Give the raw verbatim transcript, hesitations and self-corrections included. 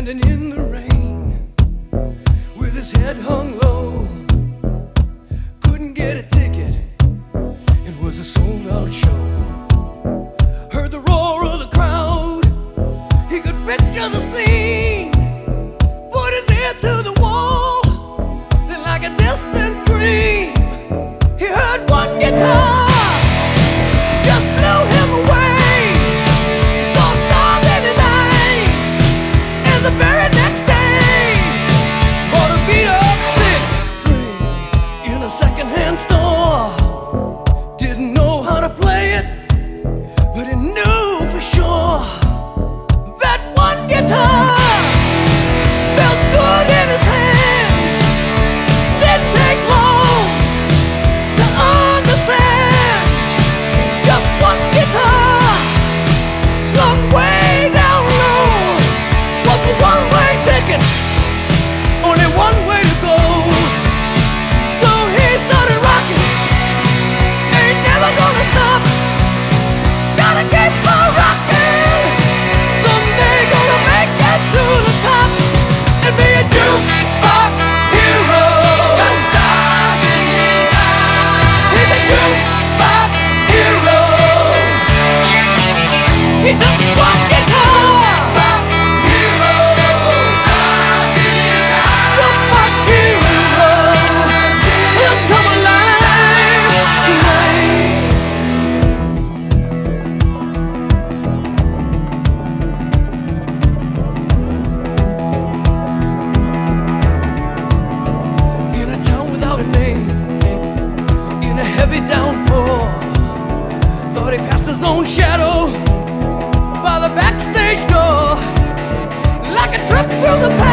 standing in the rain with his head hung low. Couldn't get a ticket, it was a sold out show. Heard the roar of the crowd, he could picture the scene. Put his ear to the wall, then like a distant scream, he heard one guitar. Second-hand store, didn't know how to play it, but he knew for sure that one guitar felt good in his hands. Didn't take long to understand, just one guitar slung way down low was a one-way ticket, only one way to go. He took one guitar, box hero, stars in his eyes. The box hero, he'll come alive tonight. In a town without a name, in a heavy downpour, thought he passed his own shadow by the backstage door, like a trip through the past.